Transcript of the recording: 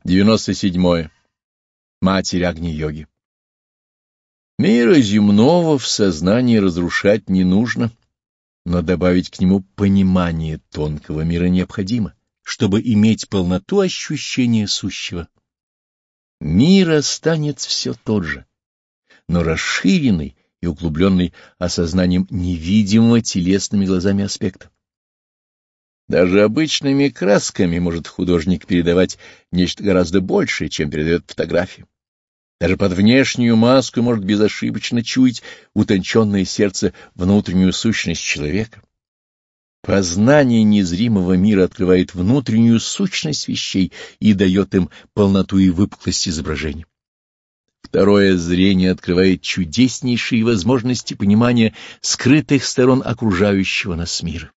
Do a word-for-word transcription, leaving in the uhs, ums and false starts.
девяносто седьмое. Матерь Агни-йоги. Мира земного в сознании разрушать не нужно, но добавить к нему понимание тонкого мира необходимо, чтобы иметь полноту ощущения сущего. Мир останется все тот же, но расширенный и углубленный осознанием невидимого телесными глазами аспекта. Даже обычными красками может художник передавать нечто гораздо большее, чем передает фотография. Даже под внешнюю маску может безошибочно чуять утонченное сердце внутреннюю сущность человека. Познание незримого мира открывает внутреннюю сущность вещей и дает им полноту и выпуклость изображений. Второе зрение открывает чудеснейшие возможности понимания скрытых сторон окружающего нас мира.